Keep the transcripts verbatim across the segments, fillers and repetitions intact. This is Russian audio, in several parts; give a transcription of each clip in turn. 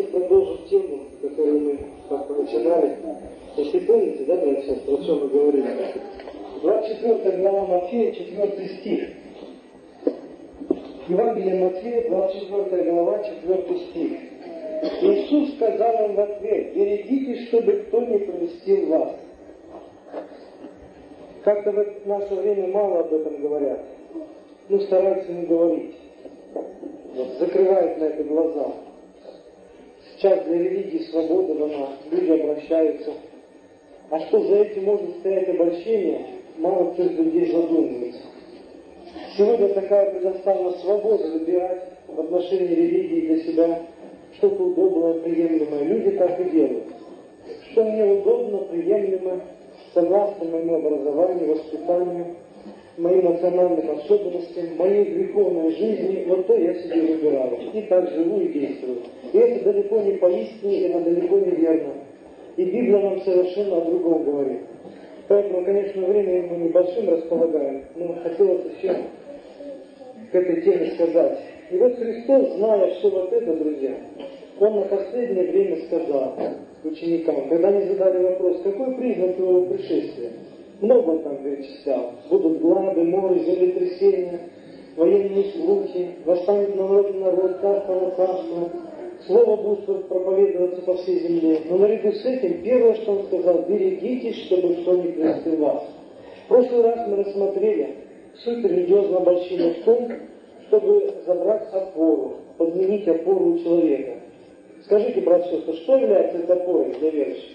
продолжить тему, которую мы как-то начинали. Если помните, да, братья, сейчас про что мы говорили? двадцать четвёртая глава Матфея, четвёртый стих. Евангелие Матфея, двадцать четвёртая глава, четвёртый стих. Иисус сказал им в ответ: «Берегитесь, чтобы кто не прельстил вас». Как-то в наше время мало об этом говорят. Ну, стараются не говорить. Вот, закрывают на это глаза. Сейчас для религии свобода дана, люди обращаются. А что за этим может стоять обольщение, мало кто из людей задумывается. Сегодня такая предоставлена свобода выбирать в отношении религии для себя что-то удобное, приемлемое. Люди так и делают. Что мне удобно, приемлемо, согласно моему образованию, воспитанию, моим национальным особенностям, моей греховной жизни, вот то я себе выбираю. И так живу и действую. И это далеко не поистине, это далеко не верно. И Библия нам совершенно о другом говорит. Поэтому, конечно, время мы небольшим располагаем, но хотелось еще к этой теме сказать. И вот Христос, зная все вот это, друзья, Он на последнее время сказал ученикам, когда они задали вопрос, какой признак Его пришествия? Много Он там перечислял. Будут глады, моры, землетрясения, военные слухи, восстанет народ на народ, царство на царство. Слово будет проповедоваться по всей земле. Но наряду с этим, первое, что Он сказал, берегитесь, чтобы кто не прельстил вас. В прошлый раз мы рассмотрели суть религиозного обольщения в том, чтобы забрать опору, подменить опору у человека. Скажите, брат и сестры, что является этой опорой для верующих?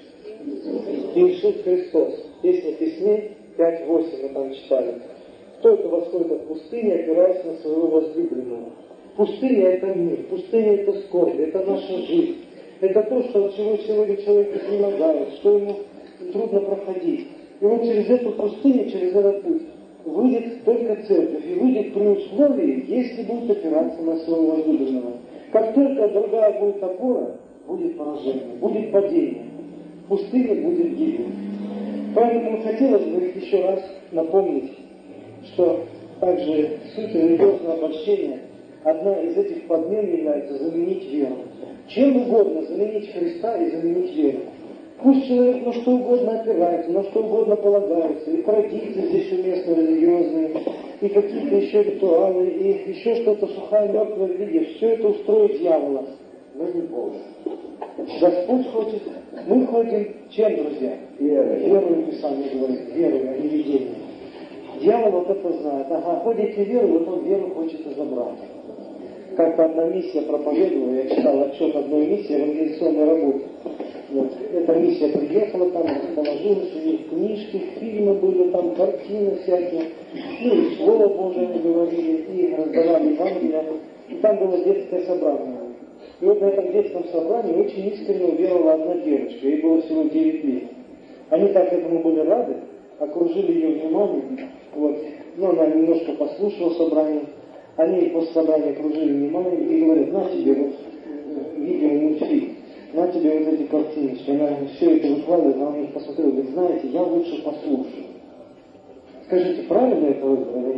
Иисус Христос. Песня песней пять восемь мы там читали. Кто это восходит от пустыни, опираясь на своего возлюбленного? Пустыня — это мир, пустыня — это скорбь, это наша жизнь. Это то, что от чего сегодня человек изнемогает, что ему трудно проходить. И вот через эту пустыню, через этот путь выйдет только церковь. И выйдет при условии, если будет опираться на своего возлюбленного. Как только другая будет опора, будет поражение, будет падение. В пустыне будет гибель. Поэтому хотелось бы еще раз напомнить, что также суть религиозного обольщения, одна из этих подмен является заменить веру. Чем угодно заменить Христа и заменить веру. Пусть человек на что угодно опирается, на что угодно полагается, и традиции здесь уместно религиозные, и какие-то еще ритуалы, и еще что-то сухая, мертвая религия. Все это устроит дьявола, но не Бога. Господь хочет, мы ходим чем, друзья? Верой. Верою Писание говорит, верою, а не видением. Дьявол вот это знает. Ага, ходите веру, вот он веру хочет забрать. Как-то одна миссия проповедовала, я читал отчет одной миссии в евангелизационной работе. Вот. Эта миссия приехала, там расположилась, у них книжки, фильмы были, там картины всякие. Ну и Слово Божие говорили, и раздавали Евангелие. И там было детское собрание. И вот на этом детском собрании очень искренне уверовала одна девочка, ей было всего девять лет. Они так этому были рады, окружили ее вниманием. Вот. Но она немножко послушала собрание. Они после собрания окружили вниманием и говорят: на тебе вот видео, мультфильм, на тебе вот эти картиночки. Она все это выкладывает, она на них посмотрела, говорит: знаете, я лучше послушаю. Скажите, правильно это вы говорите?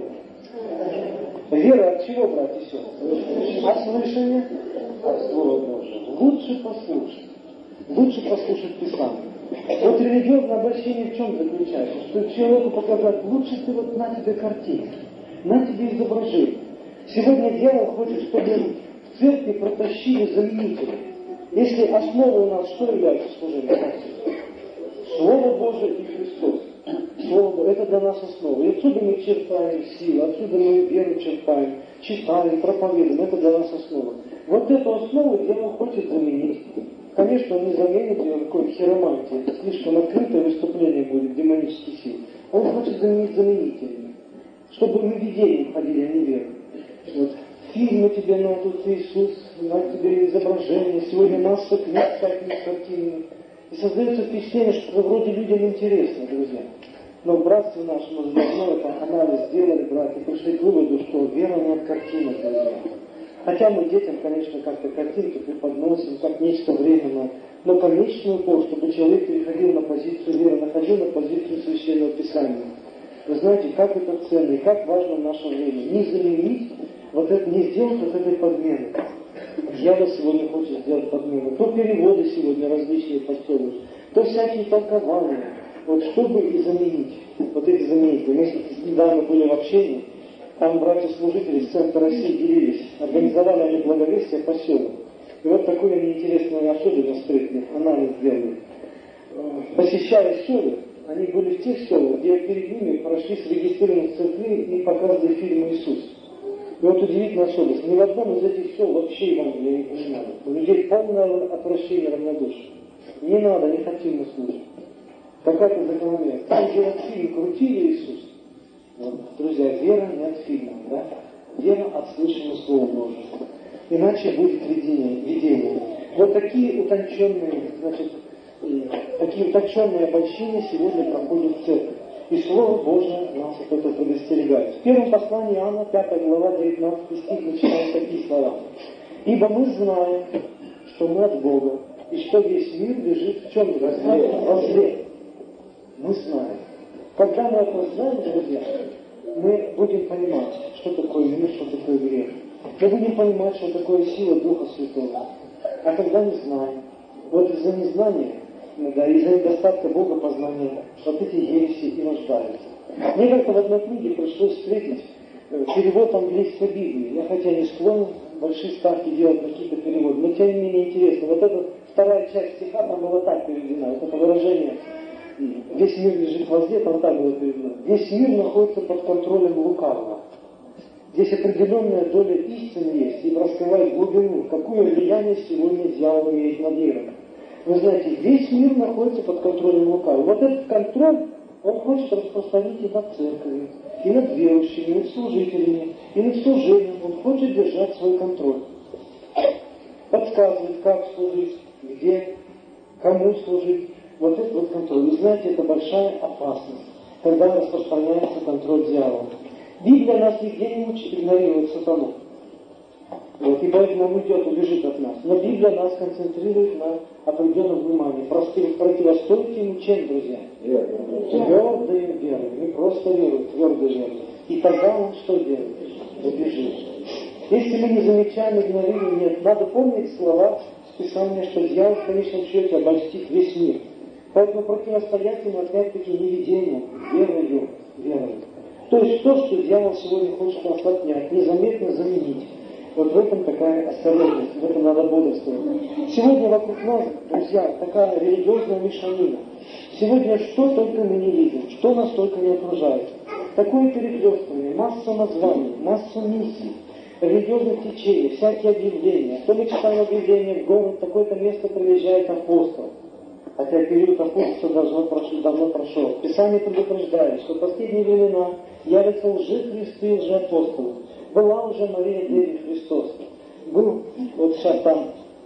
Вера от чего, братья и сестры? От слышания? От Слова Божьего. Лучше послушать. Лучше послушать Писание. Вот религиозное обольщение в чем заключается? Что человеку показать: лучше ты вот на тебе картинки, на тебе изображение. Сегодня дьявол хочет, чтобы в церкви протащили заменители. Если основа у нас что является служением? Слово Божие и Христос. Слово Божие — это для нас основа. И отсюда мы черпаем силу, отсюда мы веру черпаем, читаем, проповедуем. Это для нас основа. Вот эту основу дьявол хочет заменить. Конечно, он не заменит ее какой-то хиромантией. Это слишком открытое выступление будет демонических сил. Он хочет заменить заменителями. Чтобы мы видением ходили, а не верой. Вот. Фильмы тебе найдут, Иисус, на тебе изображение. Сегодня масса книг, таких картин. И создается впечатление, что вроде людям интересно, друзья. Но в братстве нашем уже давно это анализ сделали, братья, и пришли к выводу, что вера не от картинок, друзья. Хотя мы детям, конечно, как-то картинки преподносим, как нечто временное. Но конечный упор, чтобы человек переходил на позицию веры, находил на позицию Священного Писания. Вы знаете, как это ценно и как важно в наше время. Не заменить, вот это, не сделать вот этой подмены. Дьявол сегодня хочет сделать подмену. То переводы сегодня различные подстроили, то всякие толкования. Вот чтобы и заменить, вот эти заменители. Мы недавно были в общении, там братья-служители из центра России делились, организовали они благовестие поселок. И вот такую они интересную особенность встретили, анализ сделали. Посещая селы, они были в тех селах, где перед ними прошли с регистрированных церквей и показывали фильм «Иисус». И вот удивительная особенность, ни в одном из этих сел вообще Евангелия не понимали. У людей полное отвращение, равнодушие. Не надо, не хотим мы слушать. Какая-то закономерность. Там, где от фильма крутили Иисус, вот, друзья, вера не от фильма, да? Вера от слышанного Слова Божьего. Иначе будет видение, видение. Вот такие утонченные, значит, такие утонченные обольщения сегодня проходят в церкви. И Слово Божие нас от этого предостерегает. В первом послании Иоанна, пятая глава, девятнадцатый стих, мы читаем такие слова. «Ибо мы знаем, что мы от Бога, и что весь мир лежит в чем? Во зле». Мы знаем. Когда мы это знаем, друзья, мы будем понимать, что такое мир, что такое грех. Мы будем понимать, что такое сила Духа Святого. А когда не знаем, вот из-за незнания, да, из-за недостатка Бога познания, вот эти ереси и рождаются. Мне как-то в одной книге пришлось встретить перевод английской Библии. Я хотя не склонен большие ставки делать на какие-то переводы, но тем не менее интересно. Вот эта вторая часть стиха там была так переведена. Вот это выражение «весь мир лежит во зле», там так было переведено. Весь мир находится под контролем лукавого. Здесь определенная доля истины есть, и раскрывает глубину, какое влияние сегодня дьявол имеет над миром. Вы знаете, весь мир находится под контролем лукавого. Вот этот контроль, он хочет распространить и над церковью, и над верующими, и над служителями, и над служением. Он хочет держать свой контроль. Подсказывает, как служить, где, кому служить. Вот этот вот контроль. Вы знаете, это большая опасность, когда распространяется контроль дьявола. Библия нас нигде не учит игнорировать сатану. Вот, и поэтому он уйдет, убежит от нас. Но Библия нас концентрирует на определенном внимании. Противостоите ему чем, друзья? Твердой верой. Не просто верой, твердой верой. И тогда он что делает? Убежит. Если мы не замечаем, игнорируем, нет. Надо помнить слова Писания, что дьявол в конечном счете обольстит весь мир. Поэтому противостоять ему опять-таки не видением, верою, верою. То есть то, что дьявол сегодня хочет нас отнять, незаметно заменить. Вот в этом такая осторожность, в этом надо бодрствовать. Сегодня вокруг нас, друзья, такая религиозная мешанина. Сегодня что только мы не видим, что нас только не окружает. Такое перехлёстывание, масса названий, масса миссий, религиозных течений, всякие объявления. То мы читаем объявление, в город такое-то место приезжает апостол. Хотя период апостольства давно прошел, давно прошел. Писание предупреждает, что в последние времена явятся лжехристы и лжеапостолы. Была уже Мария Деви Христос. Был, вот сейчас там,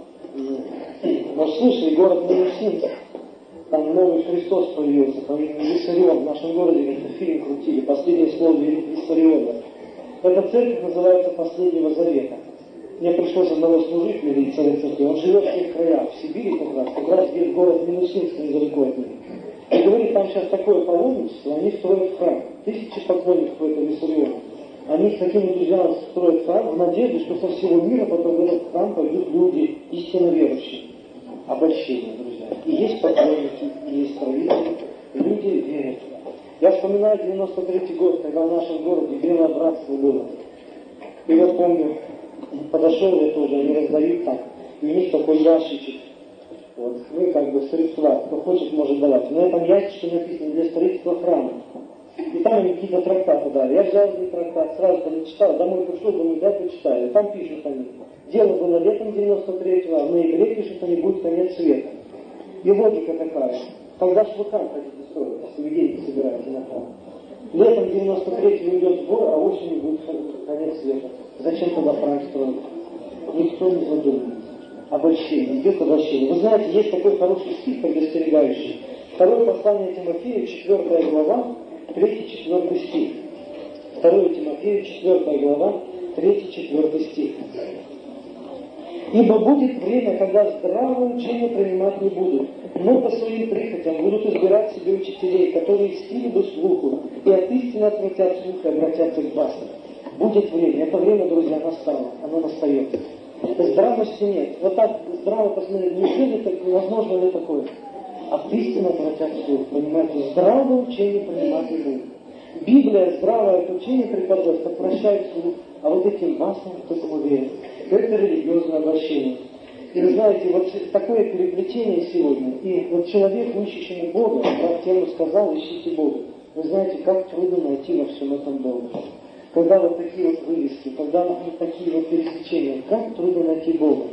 может, слышали, город Минусинск. Там новый Христос появился, по имени Виссарион. В нашем городе как-то фильм крутили, «Последнее слово Виссариона». Эта церковь называется «Последнего Завета». Мне пришлось одного служителя видеть в церкви. Он живет в тех краях, в Сибири как раз, как раз где город Минусинск недалеко от них. И говорит, там сейчас такое паломничество, они строят храм. Тысячи поклонников в этом Виссарионе. Они с таким энтузиазмом строят храм в надежде, что со всего мира потом в этот храм пойдут люди истинно верующие. Обольщение, друзья. И есть поклонники, и есть строители, люди верят. Я вспоминаю девяносто третий год, когда в нашем городе белое братство было. И вот помню, подошел я тоже, они раздают там, и у них такой ящичек. Вот, ну и как бы средства, кто хочет, может давать. На этом ящичке написано для строительства храма. И там они какие-то трактаты дали. Я взял этот трактат, сразу там читал, домой пришел, думаю, дай почитаю. И там пишут они. Дело было летом девяносто третьего, а в ноябре пишут они, будет конец света. И логика такая. Когда ж вы храм хотите строить, если вы деньги собираете на храм? Летом девяносто третьего идет сбор, а осенью будет конец света. Зачем тогда храм строить? Никто не задумывается. Обольщение, идет обольщение. Вы знаете, есть такой хороший стих, предостерегающий. Второе послание Тимофею, четвертая глава, третий-четвертый стих. Второе Тимофею, четвертая глава, третий-четвертый стих. Ибо будет время, когда здравое учение принимать не будут, но по своим прихотям будут избирать себе учителей, которые стили бы слуху, и от истины отвратят слух и обратятся к басням. Будет время, это время, друзья, настало, оно настает. Здравости нет. Вот так здраво посмотреть, неужели так, возможно ли такое? От истины отвратят слух, понимаете? Здравое учение принимать не будет. Библия здравое учение преподает, отвращает слух, а вот этим массам, кто этому верит, это религиозное обращение. И вы знаете, вот такое переплетение сегодня, и вот человек, ищущий Бога, брат Тему сказал, ищите Бога. Вы знаете, как трудно найти во всем этом Бога. Когда вот такие вот вывески, когда вот такие вот пересечения, как трудно найти Бога.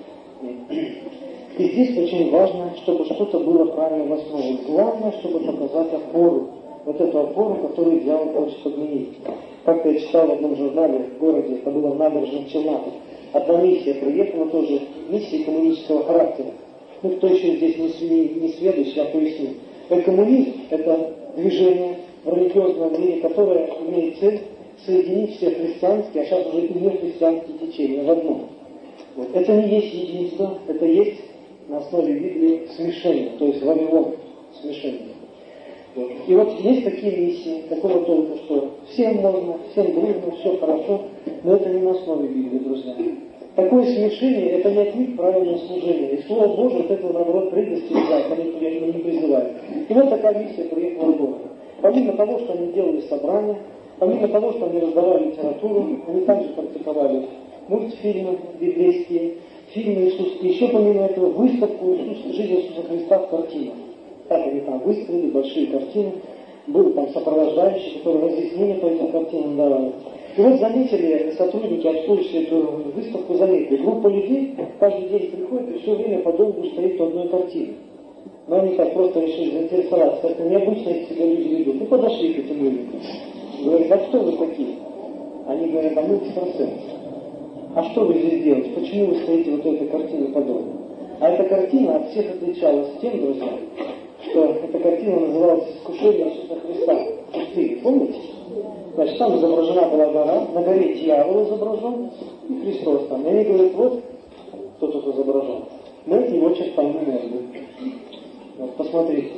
И здесь очень важно, чтобы что-то было правильно в основе. Главное, чтобы показать опору. Вот эту опору, которую дьявол хочет подменить. Как-то я читал в одном журнале в городе, это было в набережных Челнах. Одна миссия приехала тоже, миссия коммунистического характера. Ну, кто еще здесь не, не сведущий, я поясню. Коммунизм – это движение в религиозном мире, которое имеет цель соединить все христианские, а сейчас уже и нехристианские течения в одном. Вот. Это не есть единство, это есть на основе Библии смешение, то есть Вавилон, смешение. Вот. И вот есть такие миссии, такого толка, что всем можно, всем дружно, все хорошо, но это не на основе Библии, друзья. Такое смешение, это не отнюдь правильное служение. И Слово Божие от этого, наоборот, предостерегает, они не призывают. И вот такая миссия приехала в город. Помимо того, что они делали собрания, помимо того, что они раздавали литературу, они также практиковали мультфильмы библейские, фильмы Иисуса. И еще помимо этого выставку Иисуса, жизни Иисуса Христа в картинах. Так они там выставили большие картины, были там сопровождающие, которые разъяснения по этим картинам давали. И вот заметили сотрудники, обслуживающие эту выставку, заметили, группа людей каждый день приходит и все время подолгу стоит у одной картины. Но они так просто решили заинтересоваться, как необычно себя люди ведут. Ну подошли к этим людям. Говорят, а кто вы такие? Они говорят, а мы экстрасенсы. А что вы здесь делаете? Почему вы стоите вот этой картиной подолгу? А эта картина от всех отличалась тем, друзья, что эта картина называлась «Искушение Иисуса Христа». Пустые, помните? Значит, там изображена была гора, на горе дьявол изображен, и Христос там. И они говорят, вот, кто тут изображен. Мы от него черпаем энергию. Вот, посмотрите.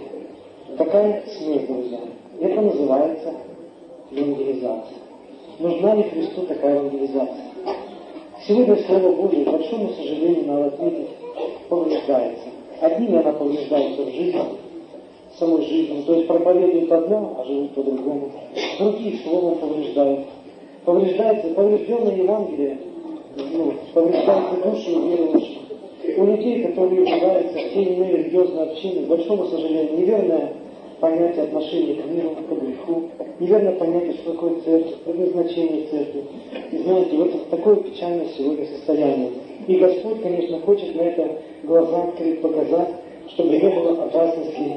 Какая смерть, друзья. Это называется евангелизация. Нужна ли Христу такая евангелизация? Сегодня Слово Божие, к большому сожалению, надо отметить, повреждается. Одними она повреждается в жизни, самой жизни. То есть проповедуют одно, а живут по-другому. Другие словом повреждают. Повреждается поврежденное Евангелие, ну, повреждается души уверующих. У людей, которые являются в те или иные религиозные общины, к большому сожалению, неверное понятие отношения к миру, к греху, неверное понятие, что такое церковь, предназначение церкви. И знаете, вот такое печальное сегодня состояние. И Господь, конечно, хочет на это глаза открыть, показать, чтобы не было опасности.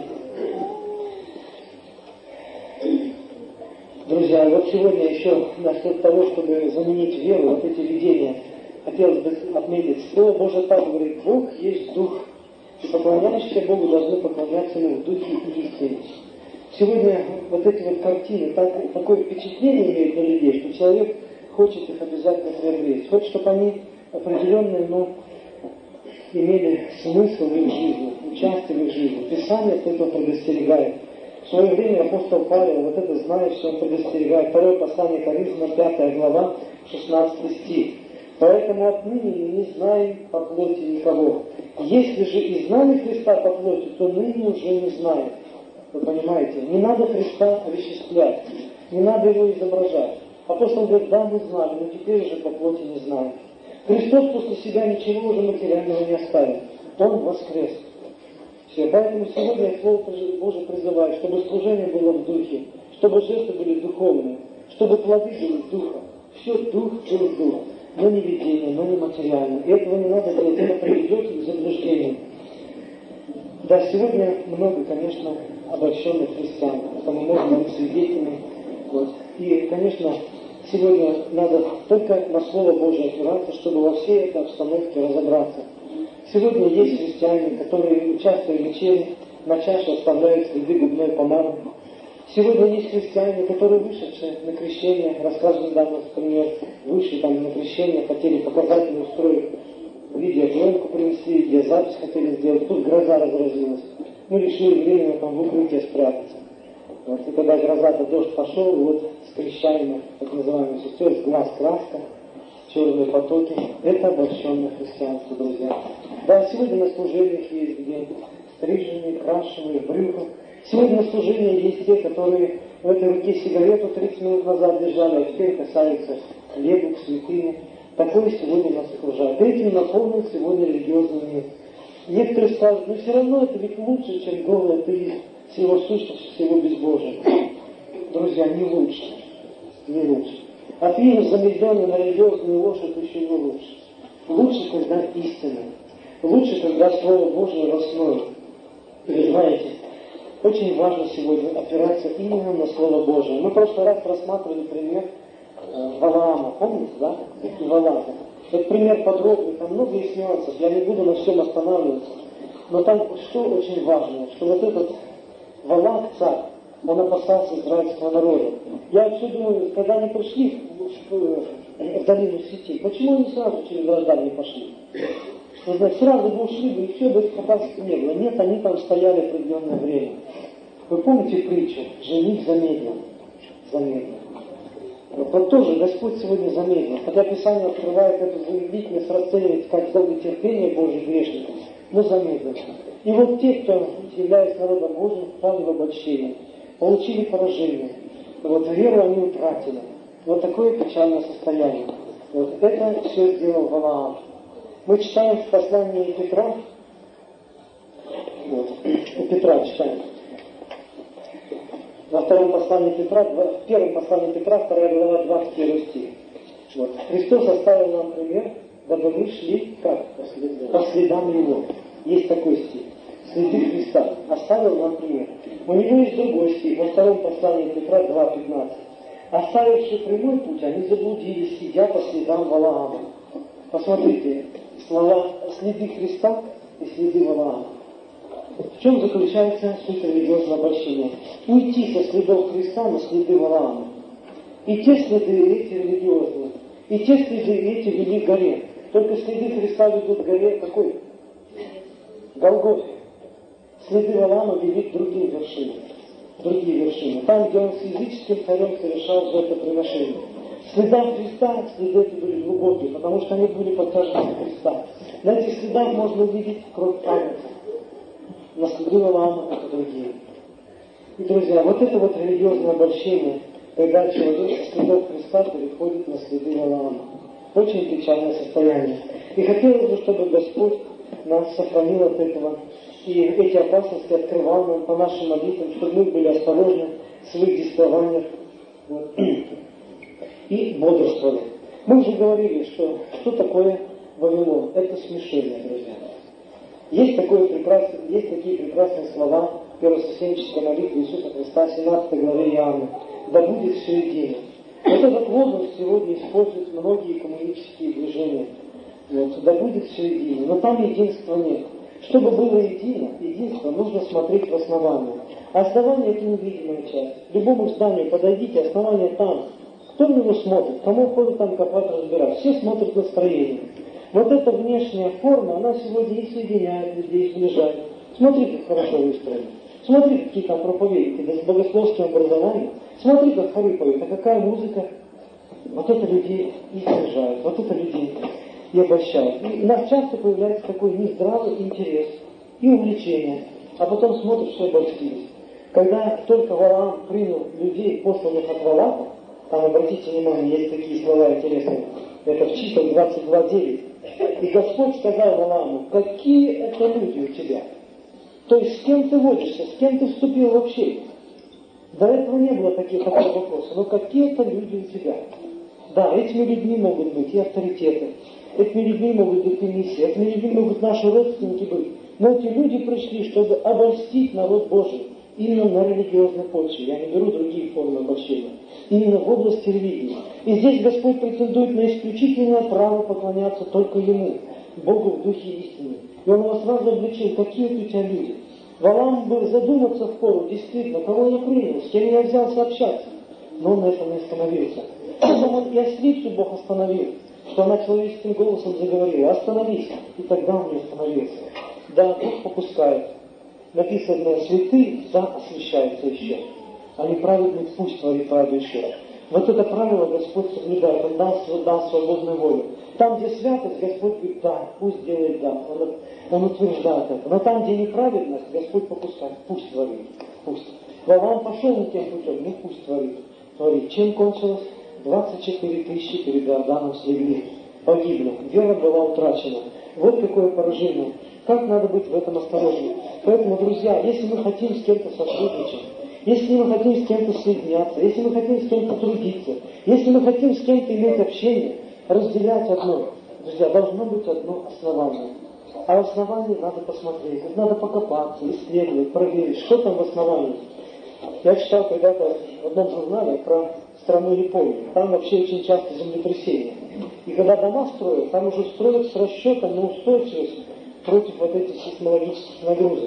Друзья, вот сегодня еще насчет того, чтобы заменить веру, вот эти видения, хотелось бы отметить, Слово Божие так говорит, Бог есть Дух, и поклоняющиеся Богу должны поклоняться Ему в Духе и истине. Сегодня вот эти вот картины, так, такое впечатление имеют на людей, что человек хочет их обязательно приобрести, хочет, чтобы они определенные, но имели смысл в их жизни, участие в их жизни. Писание от этого предостерегает. В свое время апостол Павел, вот это знает, что он предостерегает. Второе послание Коринфянам, пятая глава, шестнадцатый стих. Поэтому отныне не знаем по плоти никого. Если же и знали Христа по плоти, то ныне уже не знаем. Вы понимаете? Не надо Христа овеществлять, не надо Его изображать. Апостол говорит, да, мы знали, но теперь уже по плоти не знаем. Христос после себя ничего уже материального не оставил. Он воскрес. Все. Поэтому сегодня Слово Божие призывает, чтобы служение было в духе, чтобы жесты были духовные, чтобы плоды были в духа. Все дух был в дух. Но не видение, но не материально. И этого не надо делать, это приведет к заблуждению. Да, сегодня много, конечно, обольщенных христиан, потому можно быть свидетелями. Вот. И, конечно, сегодня надо только на Слово Божие опираться, чтобы во всей этой обстановке разобраться. Сегодня есть христиане, которые, участвуя в вечере, на чаше оставляют следы губной помады. Сегодня есть христиане, которые, вышедшие на крещение, рассказывали недавно, например, вышли там на крещение, хотели показать мне устроить видеопленку, принесли, видеозапись хотели сделать, тут гроза разразилась. Мы решили временно там в укрытие спрятаться. Вот. И когда гроза-то, дождь пошел, вот с крещаемых, так называемых сестер, с глаз краска, черные потоки. Это обольщенное христианство, друзья. Да, сегодня на служениях есть где стриженные, крашеные, брюхом. Сегодня на служении есть те, которые в этой руке сигарету тридцать минут назад держали, а теперь касаются хлеба, святыни. Такое сегодня нас окружает. Этим наполнен сегодня религиозный мир. Некоторые скажут, но все равно это ведь лучше, чем голый атеист с его сущностью, с его безбожием. Друзья, не лучше. Не лучше. Атеизм, замедленный на религиозную ложь, это еще не лучше. Лучше, когда истина. Лучше, когда Слово Божие росное. Вы знаете, очень важно сегодня опираться именно на Слово Божие. Мы в прошлый раз рассматривали пример э, Валаама. Помните, да? И Валаама. Этот пример подробный, там много есть нюансов. Я не буду на всем останавливаться. Но там что очень важно, что вот этот Валаам, царь, он опасался израильского народа. Я все думаю, когда они пришли в, в, в долину Сити, почему они сразу через Рождание не пошли? Вы знаете, сразу бы ушли бы, и все бы их опасности не было. Нет, они там стояли определенное время. Вы помните притчу? Жених замедлил. Замедлил. Вот тоже Господь сегодня замедлил. Когда Писание открывает эту замедлительность, расценивает как долготерпение Божьих грешников, но замедлил. И вот те, кто является народом Божьим, впали в обольщение, получили поражение. Вот веру они утратили. Вот такое печальное состояние. Вот это все сделал Валаам. Мы читаем в послании Петра, вот, у Петра читаем, во втором послании Петра, в первом послании Петра, вторая глава, двадцать первый стих. Вот. Христос оставил нам пример, дабы мы шли как? По следам. По следам Его. Есть такой стих. Следы Христа. Оставил нам пример. У него есть другой стих, во втором послании Петра два пятнадцать. Оставивши прямой путь, они заблудились, идя по следам Валаама. Посмотрите, слова следы Христа и следы Валаама. В чем заключается суть религиозного обольщения? Уйти со следов Христа на следы Валаама. И те следы эти религиозные, и те следы эти вели к горе. Только следы Христа ведут к горе какой? Голгофе. Следы Валаама вели к другим вершинам. Другие вершины. Там, где он с языческим царем совершал жертвоприношение. Следа Христа, следы эти были глубокие, потому что они были под тяжестью Христа. На этих следах можно увидеть кровь памяти. На следы Валаама это другие. И, друзья, вот это вот религиозное обольщение, когда человек со следов Христа переходит на следы Валаама. Очень печальное состояние. И хотелось бы, чтобы Господь нас сохранил от этого. И эти опасности открывал нам по нашим молитвам, чтобы мы были осторожны в своих действованиях. Вот. И бодрствовали. Мы уже говорили, что что такое Вавилон? Это смешение, друзья. Есть, такое прекрасное, есть такие прекрасные слова в первосвященнической молитве Иисуса Христа, семнадцатой главе Иоанна. Да будет все едино. Вот этот лозунг сегодня используют многие коммунистические движения. Вот. Да будет все едино. Но там единства нет. Чтобы было едино, единство, нужно смотреть в основание. А основание – это невидимая часть. К любому зданию подойдите, основание там. Кто на него смотрит? Кому ходит там копать, разбирать? Все смотрят на строение. Вот эта внешняя форма, она сегодня и соединяет людей, и сближает. Смотри, как хорошо выстроено. Смотри, какие там проповедники, да с богословским образованием. Смотри, как хоры поют, а какая музыка. Вот это людей и сближает, вот это людей и обольщает. И у нас часто появляется такой нездравый интерес и увлечение. А потом смотришь, что обольстились. Когда только Валаам принял людей, посланных от Валаама, там, обратите внимание, есть такие слова интересные, это в числах двадцать два девять. И Господь сказал Валааму, какие это люди у тебя? То есть с кем ты водишься, с кем ты вступил в общение? До этого не было таких вопросов. Но какие это люди у тебя? Да, этими людьми могут быть и авторитеты, этими людьми могут быть и миссии, этими людьми могут наши родственники быть. Но эти люди пришли, чтобы обольстить народ Божий именно на религиозной почве. Я не беру другие формы обольщения. Именно в области религии. И здесь Господь претендует на исключительное право поклоняться только Ему, Богу в духе истины. И Он его сразу обличил, какие вот у тебя люди. Валаам был задуматься в пору, действительно, кого я принял, с кем я взялся общаться. Но он на этом не остановился. Потом он и ослицу Бог остановил, что она человеческим голосом заговорила, остановись. И тогда он не остановился. Да, Бог попускает. Написано, святые, да, освящаются еще. А неправедный пусть творит правду еще. Вот это правило Господь соблюдает, Он дал, дал свободную волю. Там, где святость, Господь говорит, да, пусть делает да, Он, он утверждает это. Но там, где неправедность, Господь попускает, пусть творит, пусть. Валаам пошел не тем путем, ну пусть творит, творит. Чем кончилось? двадцать четыре тысячи перед Иорданом слегли, погибли, вера была утрачена. Вот какое поражение. Как надо быть в этом осторожным. Поэтому, друзья, если мы хотим с кем-то сотрудничать, если мы хотим с кем-то соединяться, если мы хотим с кем-то трудиться, если мы хотим с кем-то иметь общение, разделять одно, друзья, должно быть одно основание. А в основании надо посмотреть, надо покопаться, исследовать, проверить, что там в основании. Я читал когда-то в одном журнале про страну Японию. Там вообще очень часто землетрясения. И когда дома строят, там уже строят с расчетом на устойчивость против вот этих сейсмологических нагрузок.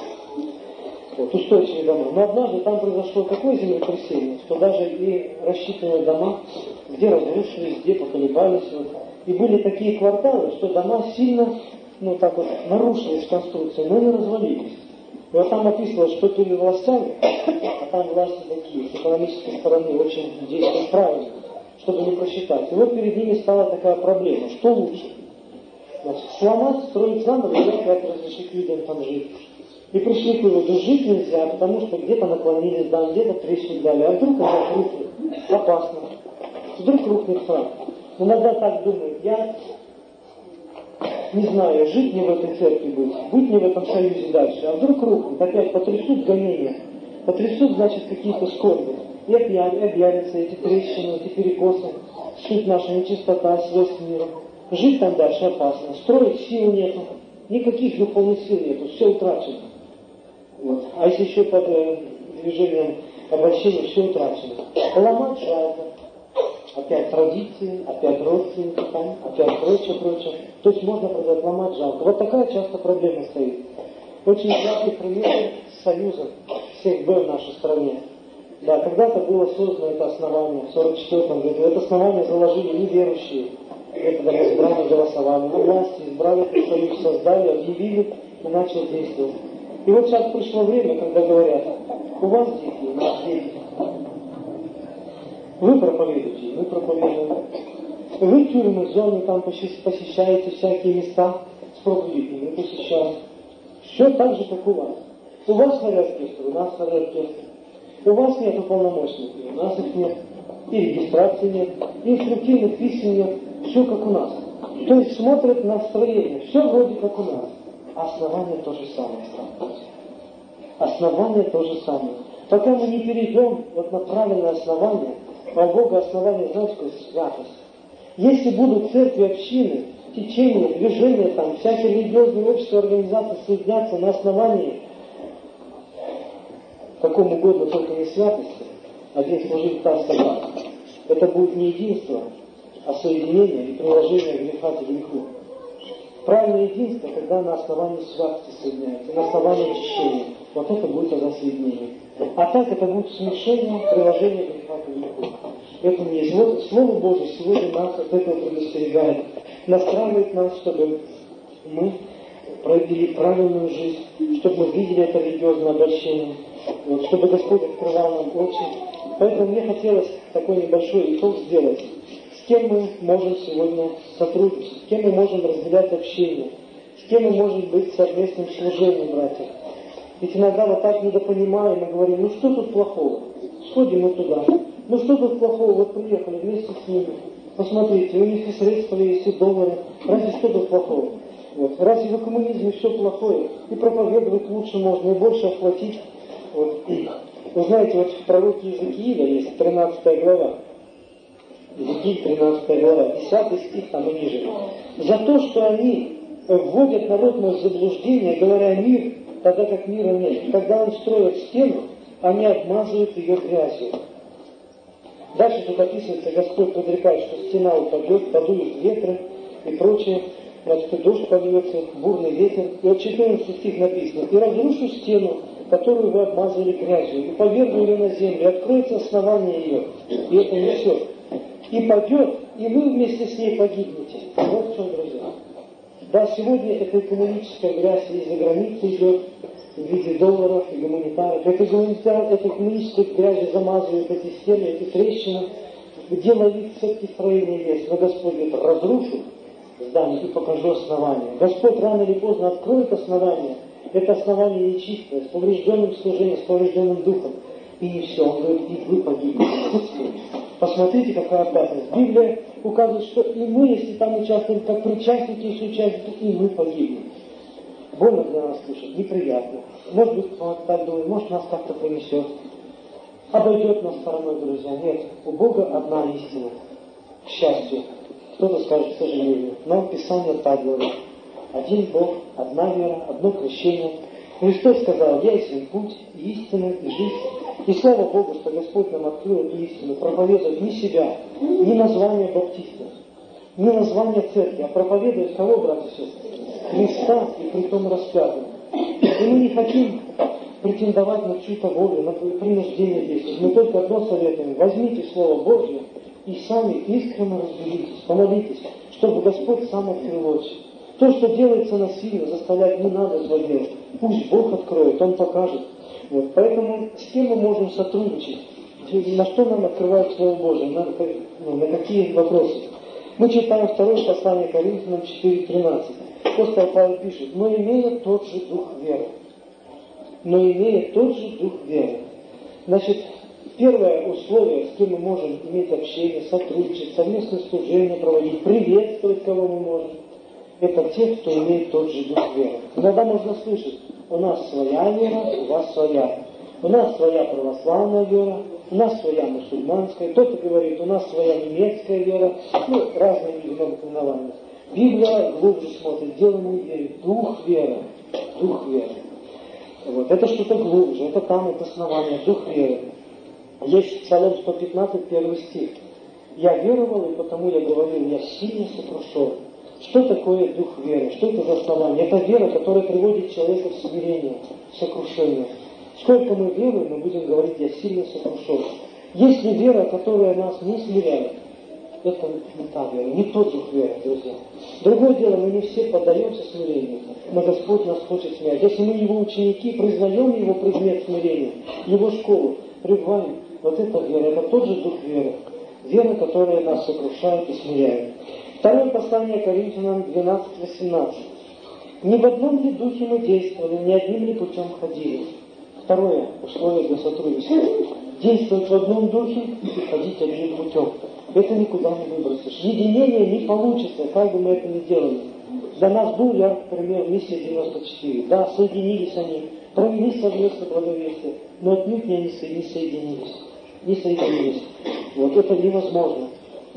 Вот, устойчивые дома. Но однажды там произошло такое землетрясение, что даже и рассчитанные дома, где разрушились, где поколебались, вот, и были такие кварталы, что дома сильно, ну так вот, нарушились конструкцией, но не развалились. И вот там описывалось, что перед властями, а там власти такие, с экономической стороны очень действуют правильно, чтобы не просчитать. И вот перед ними стала такая проблема, что лучше? Значит, сломать, строить заново, и опять разрешить людям там жить. И пришли к выводу, жить нельзя, потому что где-то наклонились, да, где-то трещины дали, а вдруг это рухнет, опасно. Вдруг рухнет храм. Иногда так думают, я не знаю, жить мне в этой церкви быть, быть мне в этом союзе дальше, а вдруг рухнет, опять потрясут гонения, потрясут, значит, какие-то скорби. И объявятся эти трещины, эти перекосы, суть наша нечистота, свойств мира. Жить там дальше опасно, строить сил нету, никаких духовных сил нету, все утрачено. Вот. А если еще под э, движением обольщения, все утрачено. Ломать жалко. Опять традиции, опять родственники, там, опять прочее, прочее. То есть можно продать, ломать жалко. Вот такая часто проблема стоит. Очень яркий пример с союзом всех Б в нашей стране. Да, когда-то было создано это основание, в сорок четвёртом году. Это основание заложили неверующие. Методом избрания голосования. А власти избрали этот союз, создали, объявили и начал действовать. И вот сейчас пришло время, когда говорят, у вас дети, у нас дети. Вы проповедуете, мы проповедуем. Вы тюрьмы, зоны там посещаете, всякие места с проповедью, мы посещаем. Все так же, как у вас. У вас хорят оркестр, у нас хорят оркестр. У вас нет уполномоченных, у нас их нет. И регистрации нет, и инструктивных писем нет. Все как у нас. То есть смотрят на строение. Все вроде как у нас. А основание то же самое. Основание то же самое. Пока мы не перейдем вот на правильное основание, а у Бога основание, знаете, какое? Святость. Если будут церкви, общины, течения, движения, там, всякие религиозные общества, организации соединяться на основании какому угодно, только не святости, один служитель там собрал, это будет не единство, а соединение и приложение греха к греху. Правильное единство, когда на основании святости соединяется, на основании очищения. Вот это будет тогда соединение. А так это будет смешение, приложение греха к греху. Это не есть. Вот Слово Божие сегодня нас от этого предостерегает. Настраивает нас, чтобы мы провели правильную жизнь, чтобы мы видели это религиозное обольщение, вот, чтобы Господь открывал нам очи. Поэтому мне хотелось такой небольшой итог сделать. С кем мы можем сегодня сотрудничать, с кем мы можем разделять общение, с кем мы можем быть совместным служением, братья. Ведь иногда вот так недопонимаем и говорим, ну что тут плохого? Сходим мы туда. Ну что тут плохого? Вот приехали вместе с ними. Посмотрите, у них и средства есть, и доллары. Разве что тут плохого? Вот. Разве в коммунизме все плохое? И проповедовать лучше можно, и больше охватить. Вот. Вы знаете, вот в пророке Иезекииля есть тринадцатая глава. Иезекииль, тринадцатая глава, десятый стих там и ниже. За то, что они вводят народ мой в заблуждение, говоря мир, тогда как мира нет. Когда он строит стену, они обмазывают ее грязью. Дальше тут описывается, Господь предрекает, что стена упадет, подуют ветры и прочее. Значит, и дождь польется, бурный ветер. И вот четырнадцатый стих написано. «И разрушу стену, которую вы обмазали грязью, и повергну ее на землю, и откроется основание ее, и это несет. И падет, и вы вместе с ней погибнете». Вот в чем, друзья. Да, сегодня эта экономическая грязь из-за границы идет, в виде долларов и гуманитаров. Этой, гуманитар... этой экономической грязью замазывают эти стены, эти трещины. где ловить все-таки строение есть. Но Господь говорит, разрушу здание и покажу основание. Господь рано или поздно откроет основание. Это основание нечистое, с поврежденным служением, с поврежденным духом. И все, он говорит, и вы погибнете. Посмотрите, какая опасность. Библия указывает, что и мы, если там участвуем, как причастники и соучастники, и мы погибнем. Больно для нас слышать, неприятно. Может быть, он так думает, может, нас как-то понесет. Обойдет нас стороной, друзья. Нет, у Бога одна истина. К счастью. Кто-то скажет, к сожалению. Но Писание так говорит. Один Бог, одна вера, одно крещение. Христос сказал, я есть путь, и истина, и жизнь. И слава Богу, что Господь нам открыл эту истину, проповедует не себя, не название баптистов, не название церкви, а проповедует кого, братья и сестры? Христа, и притом распятого. И мы не хотим претендовать на чью-то волю, на принуждение действовать. Мы только одно советуем. Возьмите Слово Божье и сами искренне разберитесь, помолитесь, чтобы Господь сам открыл очи. То, что делается насильно, заставлять не надо этого делать. Пусть Бог откроет, Он покажет. Вот. Поэтому с кем мы можем сотрудничать? На что нам открывает Слово Божие? На, ну, на какие вопросы? Мы читаем второе послание Коринфянам четыре тринадцать. Апостол Павел пишет, но имея тот же дух веры. Но имея тот же дух веры. Значит, первое условие, с кем мы можем иметь общение, сотрудничать, совместное служение проводить, приветствовать, кого мы можем, это те, кто имеет тот же дух веры. Иногда можно слышать, у нас своя вера, у вас своя. У нас своя православная вера, у нас своя мусульманская. Кто-то говорит, у нас своя немецкая вера. Ну, разные многонациональные. Библия глубже смотрит, дело не верит. Дух веры. Дух веры. Вот. Это что-то глубже, это там, это основание, дух веры. Есть Псалом сто пятнадцать, первый стих. Я веровал, и потому я говорил, я сильно сокрушен. Что такое дух веры? Что это за основание? Это вера, которая приводит человека в смирение, в сокрушение. Сколько мы веруем, мы будем говорить, я сильно сокрушен. Если вера, которая нас не смиряет, это не та вера, не тот дух веры, друзья. Другое дело, мы не все поддаемся смирению, но Господь нас хочет смирять. Если мы Его ученики, признаем Его предмет смирения, Его школу, пребываем, вот это вера, это тот же дух веры. Вера, которая нас сокрушает и смиряет. Второе послание Коринфянам двенадцать восемнадцать. Ни в одном ли духе мы действовали, ни одним ли путем ходили. Второе условие для сотрудничества. Действовать в одном духе и ходить одним путем. Это никуда не выбросишь. Единение не получится, как бы мы это ни делали. Для нас был, я, например, миссия девяносто четыре. Да, соединились они, провели совместно благовестие, но отнюдь не, не соединились. Не соединились. Вот это невозможно.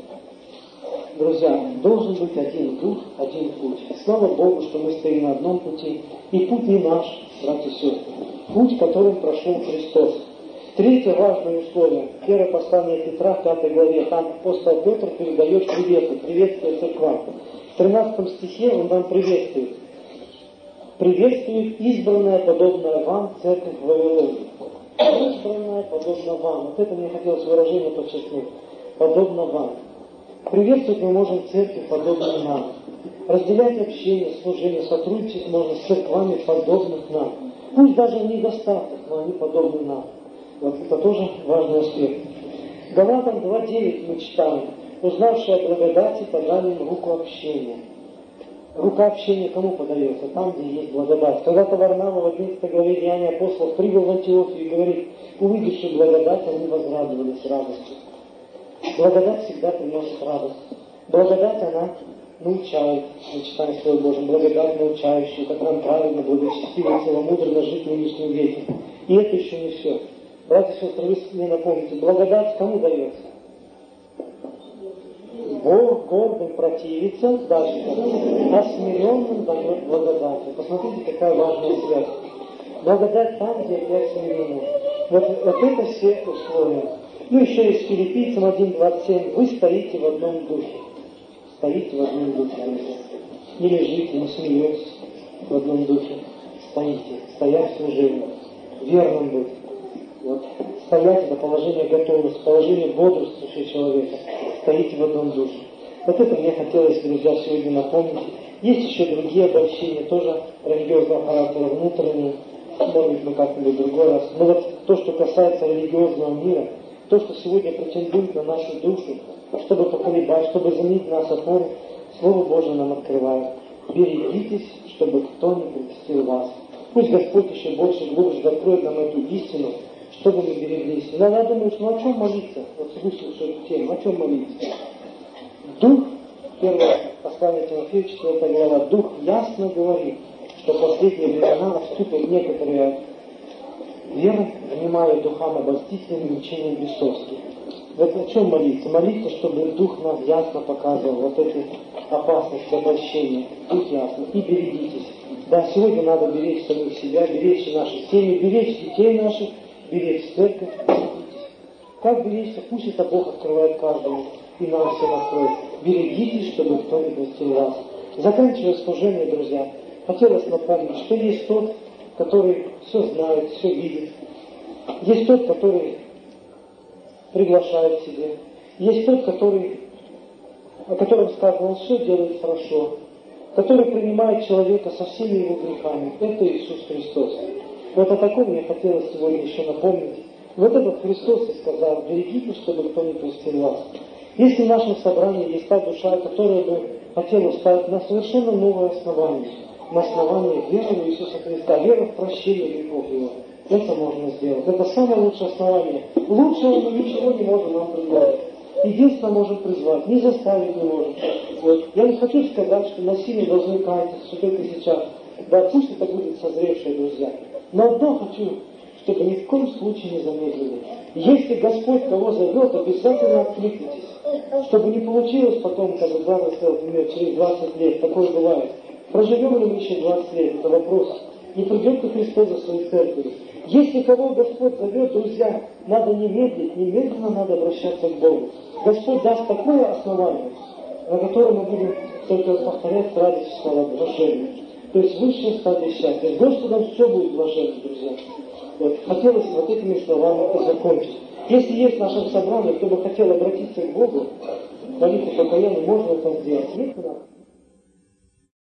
Друзья, должен быть один дух, один путь. Слава Богу, что мы стоим на одном пути. И путь не наш, братья и сестры. Путь, которым прошел Христос. Третье важное условие. Первое послание Петра, в пятой главе. Там апостол Петр передает приветы, приветствие церквам. В тринадцатом стихе он нам приветствует. Приветствует избранная, подобная вам, церковь в Вавилоне. Избранная, подобно вам. Вот это мне хотелось выражение подчеркнуть. Подобно вам. Приветствовать мы можем церковь, подобную нам. Разделять общение, служение, сотрудничать можно с церквами, подобных нам. Пусть даже в недостатках, но они подобны нам. Вот это тоже важный аспект. Галатам два девять мы читаем. Узнавшие о благодати подали им руку общения. Рука общения кому подается? Там, где есть благодать. Когда-то Варнава в одиннадцатой главе Деяния апостолов прибыл в Антиохию и говорит, увидевши благодать, они возрадовались радостью. Благодать всегда приносит радость. Благодать, она научает. Мы читаем Слово Божие. Благодать научающая, как нам правильно, благочестиво, целомудренно жить в нынешнем веке. И это еще не все. Братья и сестры, вы мне напомните, благодать кому дается? Бог гордым противится, дальше, а смиренным дает благодать. Посмотрите, какая важная связь. Благодать там, где опять смирение. Вот, вот это все условия. Ну, еще есть Филиппийцам один двадцать семь. Вы стоите в одном духе. Стоите в одном духе. Не лежите, не смеетесь в одном духе. Стоите. Стоять в служении. Верным быть. Вот. Стоять — это положение готовности, положение бодрствующего человека. Стоите в одном духе. Вот это мне хотелось, друзья, сегодня напомнить. Есть еще другие обобщения, тоже религиозного характера, внутренние. Может быть, мы как-нибудь в другой раз. Но вот то, что касается религиозного мира, то, что сегодня претендует на нашу душу, чтобы поколебать, чтобы заменить нас опору, Слово Божие нам открывает. Берегитесь, чтобы кто не прельстил вас. Пусть Господь еще больше и глубже откроет нам эту истину, чтобы мы береглись. Иногда думаешь, ну о чем молиться? Вот слушаешь эту тему, о чем молиться? Дух, первое послание Тимофею, четвёртая глава, Дух ясно говорит, что в последние времена наступят некоторые веры, внимают духам обольстительным и учением бесовским. Вот о чем молиться? Молиться, чтобы Дух нас ясно показывал вот эти опасности обольщения. Дух ясно. И берегитесь. Да, сегодня надо беречь самих себя, беречь наши семьи, беречь детей наших, беречь церковь. Берегитесь. Как беречься? Пусть это Бог открывает каждому и нам все настроит. Берегитесь, чтобы кто не простил вас. Заканчивая служение, друзья, хотелось напомнить, что есть тот, который все знает, все видит. Есть тот, который приглашает к себе. Есть тот, который, о котором сказано, он все делает хорошо. Который принимает человека со всеми его грехами. Это Иисус Христос. Вот о таком мне хотелось сегодня еще напомнить. Вот этот Христос и сказал: берегите, чтобы кто не простил вас. Если в нашем собрании есть та душа, которая бы хотела встать на совершенно новое основание, на основании веры в Иисуса Христа, веры в прощение грехов Его, это можно сделать. Это самое лучшее основание. Лучшего мы ничего не можем нам предложить. Единственное можем призвать, не заставить не можем. Вот. Я не хочу сказать, что насилие должны каяться, что только сейчас. Да, пусть это будет созревшие, друзья. Но одно хочу, чтобы ни в коем случае не замедлили. Если Господь кого зовет, обязательно откликнитесь. Чтобы не получилось потом, как бы Бразер сказал, например, через двадцать лет, такое бывает. Проживем ли мы еще двадцать лет? Это вопрос. Не придет ли Христос за своей церковью? Если кого Господь зовет, друзья, надо не медлить, немедленно надо обращаться к Богу. Господь даст такое основание, на котором мы будем только повторять радость и слова блаженные. То есть высшая стадия счастья. С Господом все будет блаженно, друзья. Вот. Хотелось вот этими словами и закончить. Если есть в нашем собрании, кто бы хотел обратиться к Богу, молитву покаяния, можно это сделать. Есть у нас?